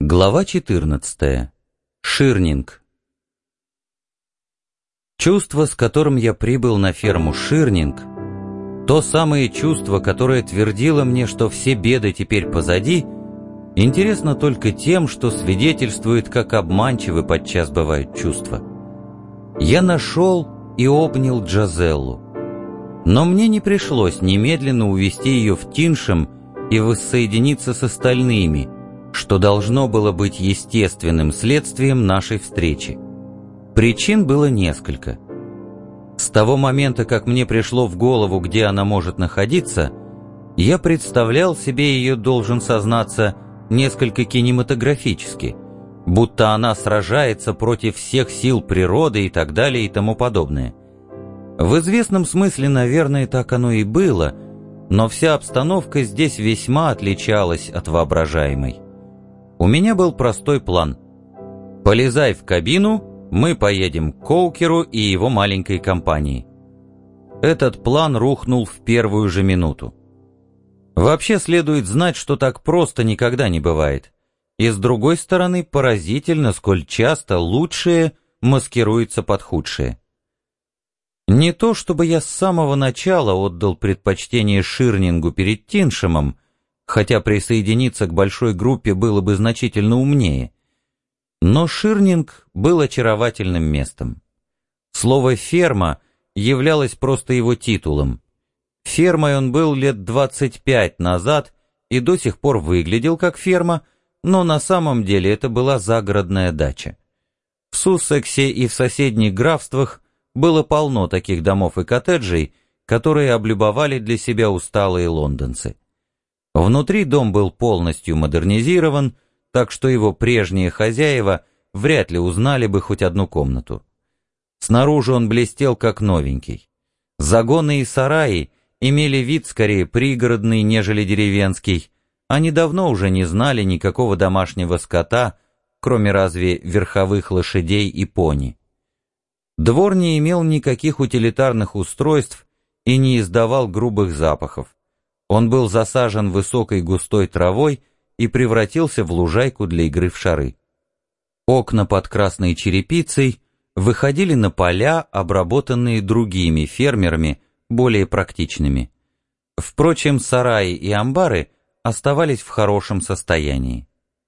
Глава 14. Ширнинг. Чувство, с которым я прибыл на ферму Ширнинг, то самое чувство, которое твердило мне, что все беды теперь позади, интересно только тем, что свидетельствует, как обманчивы подчас бывают чувства. Я нашел и обнял Джазеллу, но мне не пришлось немедленно увести ее в Тиншем и воссоединиться с остальными, что должно было быть естественным следствием нашей встречи. Причин было несколько. С того момента, как мне пришло в голову, где она может находиться, я представлял себе ее, должен сознаться, несколько кинематографически, будто она сражается против всех сил природы и так далее и тому подобное. В известном смысле, наверное, так оно и было, но вся обстановка здесь весьма отличалась от воображаемой. У меня был простой план. Полезай в кабину, мы поедем к Коукеру и его маленькой компании. Этот план рухнул в первую же минуту. Вообще следует знать, что так просто никогда не бывает. И с другой стороны, поразительно, сколь часто лучшее маскируется под худшее. Не то чтобы я с самого начала отдал предпочтение Ширнингу перед Тиншемом, хотя присоединиться к большой группе было бы значительно умнее. Но Ширнинг был очаровательным местом. Слово «ферма» являлось просто его титулом. Фермой он был лет 25 назад и до сих пор выглядел как ферма, но на самом деле это была загородная дача. В Суссексе и в соседних графствах было полно таких домов и коттеджей, которые облюбовали для себя усталые лондонцы. Внутри дом был полностью модернизирован, так что его прежние хозяева вряд ли узнали бы хоть одну комнату. Снаружи он блестел как новенький. Загоны и сараи имели вид скорее пригородный, нежели деревенский. Они давно уже не знали никакого домашнего скота, кроме разве верховых лошадей и пони. Двор не имел никаких утилитарных устройств и не издавал грубых запахов. Он был засажен высокой густой травой и превратился в лужайку для игры в шары. Окна под красной черепицей выходили на поля, обработанные другими фермерами, более практичными. Впрочем, сараи и амбары оставались в хорошем состоянии.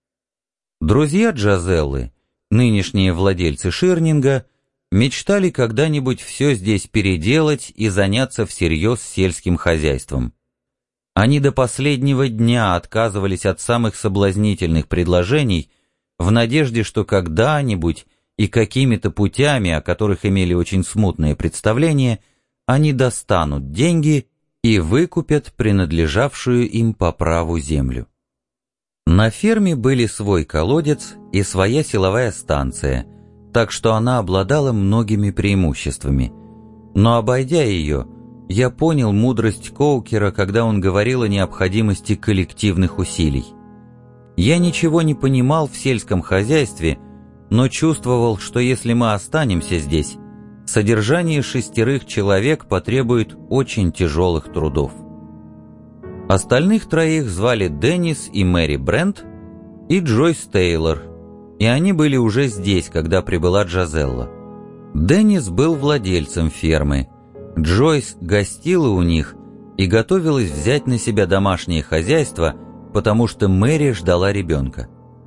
Друзья Джазеллы, нынешние владельцы Ширнинга, мечтали когда-нибудь все здесь переделать и заняться всерьез сельским хозяйством. Они до последнего дня отказывались от самых соблазнительных предложений в надежде, что когда-нибудь и какими-то путями, о которых имели очень смутное представление, они достанут деньги и выкупят принадлежавшую им по праву землю. На ферме были свой колодец и своя силовая станция, так что она обладала многими преимуществами. Но обойдя ее, я понял мудрость Коукера, когда он говорил о необходимости коллективных усилий. Я ничего не понимал в сельском хозяйстве, но чувствовал, что если мы останемся здесь, содержание 6 человек потребует очень тяжелых трудов. Остальных 3 звали Деннис и Мэри Брент и Джойс Тейлор, и они были уже здесь, когда прибыла Джазелла. Деннис был владельцем фермы, Джойс гостила у них и готовилась взять на себя домашнее хозяйство, потому что Мэри ждала ребенка.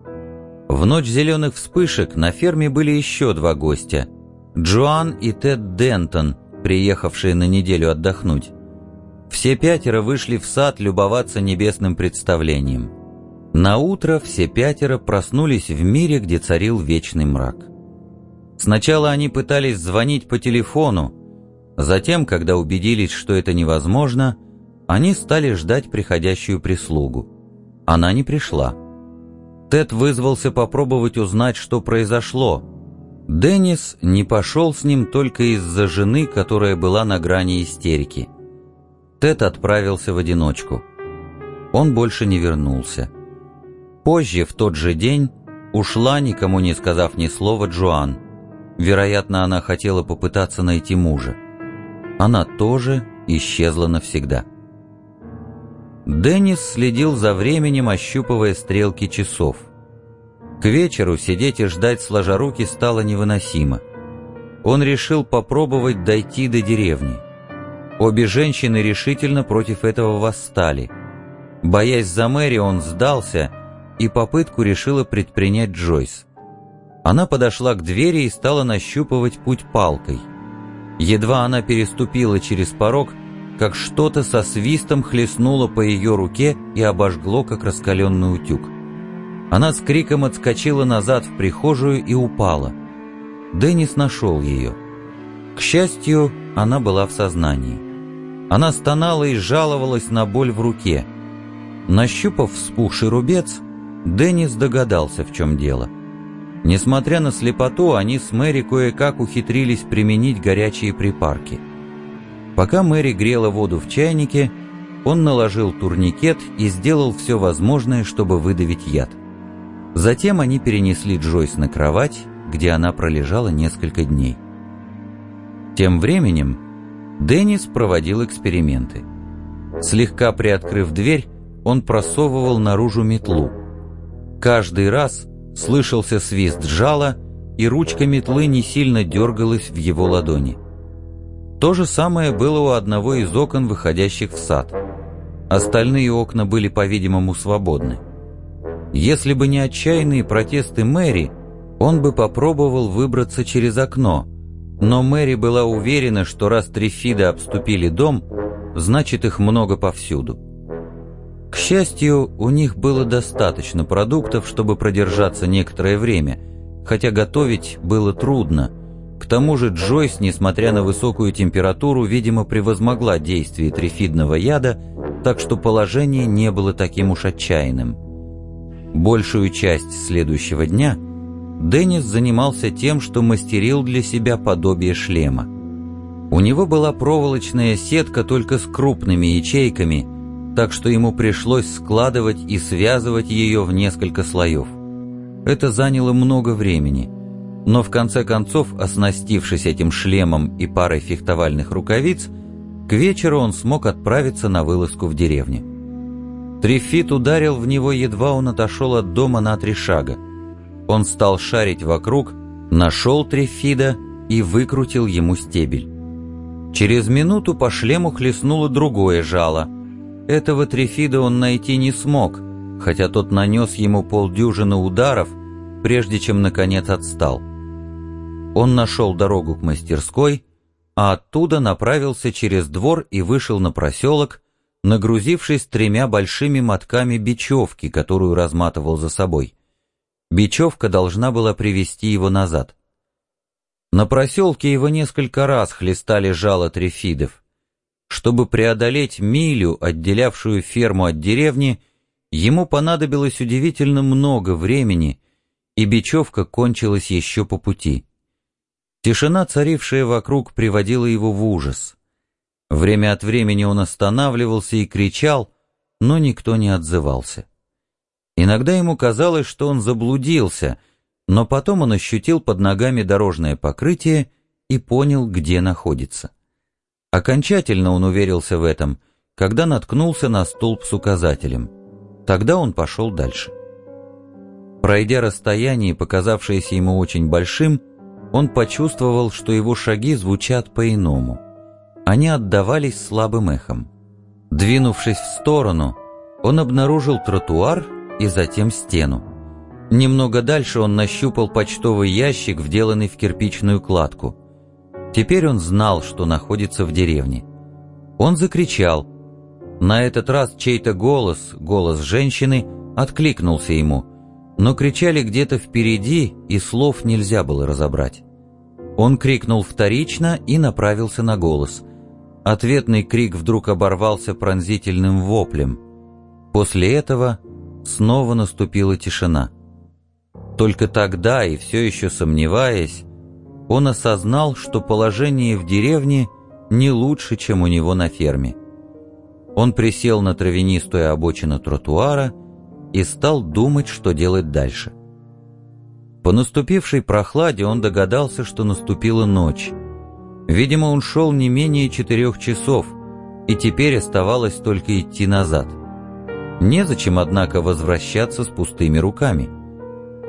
В ночь зеленых вспышек на ферме были еще 2 гостя – Джоан и Тед Дентон, приехавшие на неделю отдохнуть. Все 5 вышли в сад любоваться небесным представлением. Наутро все 5 проснулись в мире, где царил вечный мрак. Сначала они пытались звонить по телефону, затем, когда убедились, что это невозможно, они стали ждать приходящую прислугу. Она не пришла. Тед вызвался попробовать узнать, что произошло. Деннис не пошел с ним только из-за жены, которая была на грани истерики. Тед отправился в одиночку. Он больше не вернулся. Позже, в тот же день, ушла, никому не сказав ни слова, Джоан. Вероятно, она хотела попытаться найти мужа. Она тоже исчезла навсегда. Деннис следил за временем, ощупывая стрелки часов. К вечеру сидеть и ждать сложа руки стало невыносимо. Он решил попробовать дойти до деревни. Обе женщины решительно против этого восстали. Боясь за Мэри, он сдался, и попытку решила предпринять Джойс. Она подошла к двери и стала нащупывать путь палкой. Едва она переступила через порог, как что-то со свистом хлестнуло по ее руке и обожгло, как раскаленный утюг. Она с криком отскочила назад в прихожую и упала. Деннис нашел ее. К счастью, она была в сознании. Она стонала и жаловалась на боль в руке. Нащупав вспухший рубец, Деннис догадался, в чем дело. Несмотря на слепоту, они с Мэри кое-как ухитрились применить горячие припарки. Пока Мэри грела воду в чайнике, он наложил турникет и сделал все возможное, чтобы выдавить яд. Затем они перенесли Джойс на кровать, где она пролежала несколько дней. Тем временем Деннис проводил эксперименты. Слегка приоткрыв дверь, он просовывал наружу метлу. Каждый раз слышался свист жала, и ручка метлы не сильно дергалась в его ладони. То же самое было у одного из окон, выходящих в сад. Остальные окна были, по-видимому, свободны. Если бы не отчаянные протесты Мэри, он бы попробовал выбраться через окно, но Мэри была уверена, что раз Трифиды обступили дом, значит, их много повсюду. К счастью, у них было достаточно продуктов, чтобы продержаться некоторое время, хотя готовить было трудно. К тому же Джойс, несмотря на высокую температуру, видимо, превозмогла действие трифидного яда, так что положение не было таким уж отчаянным. Большую часть следующего дня Деннис занимался тем, что мастерил для себя подобие шлема. У него была проволочная сетка только с крупными ячейками, так что ему пришлось складывать и связывать ее в несколько слоев. Это заняло много времени, но в конце концов, оснастившись этим шлемом и парой фехтовальных рукавиц, к вечеру он смог отправиться на вылазку в деревню. Трифид ударил в него, едва он отошел от дома на 3 шага. Он стал шарить вокруг, нашел Трифида и выкрутил ему стебель. Через минуту по шлему хлестнуло другое жало. Этого Трифида он найти не смог, хотя тот нанес ему полдюжины ударов, прежде чем наконец отстал. Он нашел дорогу к мастерской, а оттуда направился через двор и вышел на проселок, нагрузившись 3 большими мотками бечевки, которую разматывал за собой. Бечевка должна была привести его назад. На проселке его несколько раз хлестали жало трифидов. Чтобы преодолеть милю, отделявшую ферму от деревни, ему понадобилось удивительно много времени, и бечевка кончилась еще по пути. Тишина, царившая вокруг, приводила его в ужас. Время от времени он останавливался и кричал, но никто не отзывался. Иногда ему казалось, что он заблудился, но потом он ощутил под ногами дорожное покрытие и понял, где находится. Окончательно он уверился в этом, когда наткнулся на столб с указателем. Тогда он пошел дальше. Пройдя расстояние, показавшееся ему очень большим, он почувствовал, что его шаги звучат по-иному. Они отдавались слабым эхом. Двинувшись в сторону, он обнаружил тротуар и затем стену. Немного дальше он нащупал почтовый ящик, вделанный в кирпичную кладку. Теперь он знал, что находится в деревне. Он закричал. На этот раз чей-то голос, голос женщины, откликнулся ему, но кричали где-то впереди, и слов нельзя было разобрать. Он крикнул вторично и направился на голос. Ответный крик вдруг оборвался пронзительным воплем. После этого снова наступила тишина. Только тогда, и все еще сомневаясь, он осознал, что положение в деревне не лучше, чем у него на ферме. Он присел на травянистую обочину тротуара и стал думать, что делать дальше. По наступившей прохладе он догадался, что наступила ночь. Видимо, он шел не менее 4 часов, и теперь оставалось только идти назад. Незачем, однако, возвращаться с пустыми руками.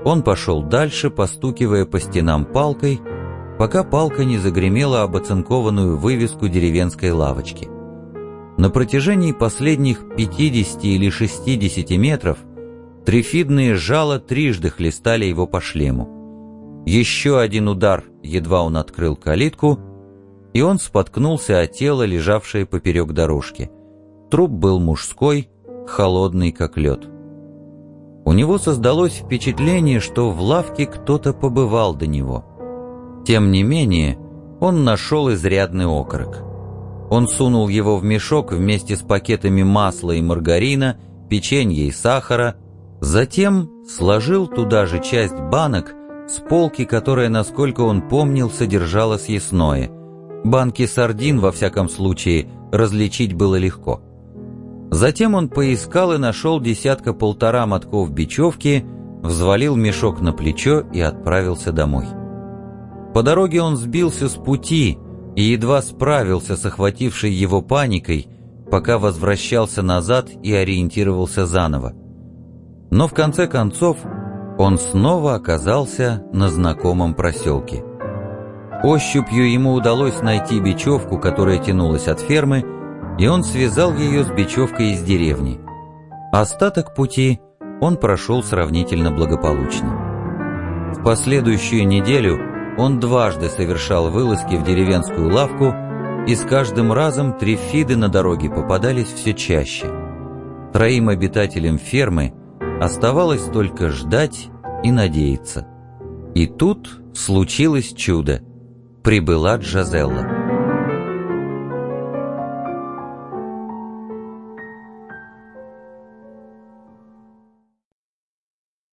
Он пошел дальше, постукивая по стенам палкой, пока палка не загремела об оцинкованную вывеску деревенской лавочки. На протяжении последних 50 или 60 метров трифидные жало трижды хлестали его по шлему. Еще один удар, едва он открыл калитку, и он споткнулся о тело, лежавшее поперек дорожки. Труп был мужской, холодный как лед. У него создалось впечатление, что в лавке кто-то побывал до него. Тем не менее, он нашел изрядный окорок. Он сунул его в мешок вместе с пакетами масла и маргарина, печенья и сахара, затем сложил туда же часть банок с полки, которая, насколько он помнил, содержала съестное. Банки сардин, во всяком случае, различить было легко. Затем он поискал и нашел 10-1.5 мотков бечевки, взвалил мешок на плечо и отправился домой. По дороге он сбился с пути и едва справился с охватившей его паникой, пока возвращался назад и ориентировался заново. Но в конце концов он снова оказался на знакомом проселке. Ощупью ему удалось найти бечевку, которая тянулась от фермы, и он связал ее с бечевкой из деревни. Остаток пути он прошел сравнительно благополучно. В последующую неделю он дважды совершал вылазки в деревенскую лавку, и с каждым разом трифиды на дороге попадались все чаще. 3 обитателям фермы оставалось только ждать и надеяться. И тут случилось чудо. Прибыла Джазелла.